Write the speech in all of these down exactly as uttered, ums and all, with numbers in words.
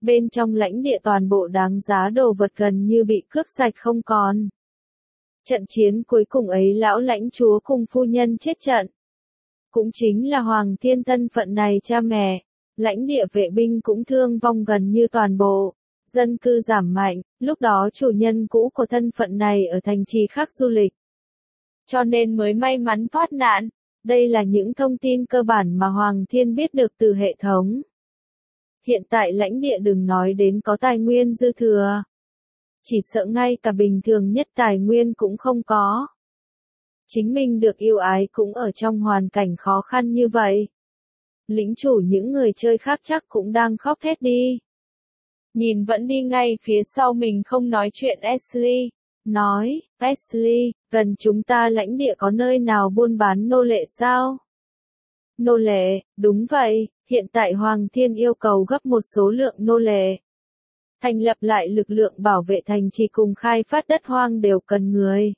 Bên trong lãnh địa toàn bộ đáng giá đồ vật gần như bị cướp sạch không còn. Trận chiến cuối cùng ấy lão lãnh chúa cùng phu nhân chết trận. Cũng chính là Hoàng Thiên thân phận này cha mẹ, lãnh địa vệ binh cũng thương vong gần như toàn bộ, dân cư giảm mạnh, lúc đó chủ nhân cũ của thân phận này ở thành trì khác du lịch. Cho nên mới may mắn thoát nạn. Đây là những thông tin cơ bản mà Hoàng Thiên biết được từ hệ thống. Hiện tại lãnh địa đừng nói đến có tài nguyên dư thừa. Chỉ sợ ngay cả bình thường nhất tài nguyên cũng không có. Chính mình được yêu ái cũng ở trong hoàn cảnh khó khăn như vậy. Lĩnh chủ những người chơi khác chắc cũng đang khóc thét đi. Nhìn vẫn đi ngay phía sau mình không nói chuyện Ashley. Nói, Ashley, gần chúng ta lãnh địa có nơi nào buôn bán nô lệ sao? Nô lệ, đúng vậy, hiện tại Hoàng Thiên yêu cầu gấp một số lượng nô lệ. Thành lập lại lực lượng bảo vệ thành trì cùng khai phát đất hoang đều cần người.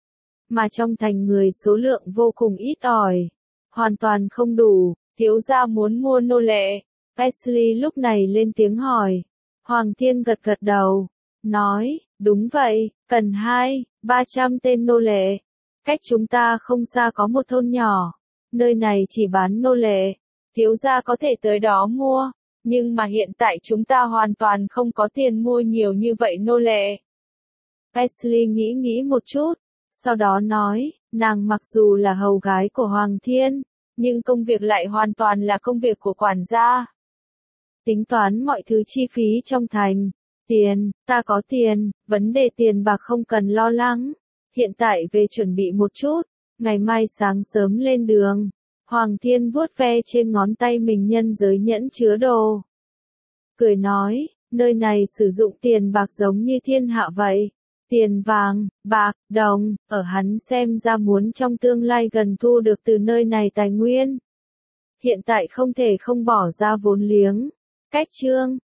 Mà trong thành người số lượng vô cùng ít ỏi. Hoàn toàn không đủ, thiếu gia muốn mua nô lệ. Ashley lúc này lên tiếng hỏi. Hoàng Thiên gật gật đầu. Nói, đúng vậy, cần hai, ba trăm tên nô lệ. Cách chúng ta không xa có một thôn nhỏ. Nơi này chỉ bán nô lệ. Thiếu gia có thể tới đó mua. Nhưng mà hiện tại chúng ta hoàn toàn không có tiền mua nhiều như vậy nô lệ. Ashley nghĩ nghĩ một chút. Sau đó nói, nàng mặc dù là hầu gái của Hoàng Thiên, nhưng công việc lại hoàn toàn là công việc của quản gia. Tính toán mọi thứ chi phí trong thành. Tiền, ta có tiền, vấn đề tiền bạc không cần lo lắng. Hiện tại về chuẩn bị một chút, ngày mai sáng sớm lên đường. Hoàng Thiên vuốt ve trên ngón tay mình nhân giới nhẫn chứa đồ. Cười nói, nơi này sử dụng tiền bạc giống như thiên hạ vậy. Tiền vàng, bạc, đồng, ở hắn xem ra muốn trong tương lai gần thu được từ nơi này tài nguyên. Hiện tại không thể không bỏ ra vốn liếng. Cách chương